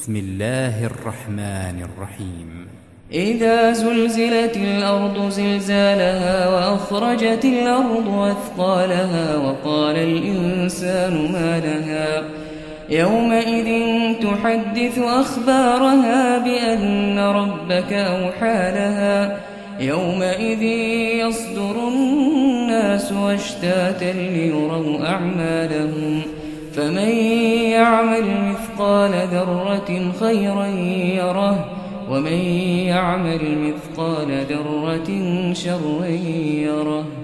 بسم الله الرحمن الرحيم إذا زلزلت الأرض زلزالها وأخرجت الأرض أثقالها وقال الإنسان ما لها يومئذ تحدث أخبارها بأن ربك أوحى لها يومئذ يصدر الناس أشتاتا ليروا أعمالهم فمن يعمل مثقال ذرة خيرا يره ومن يعمل مثقال ذرة شرا يره.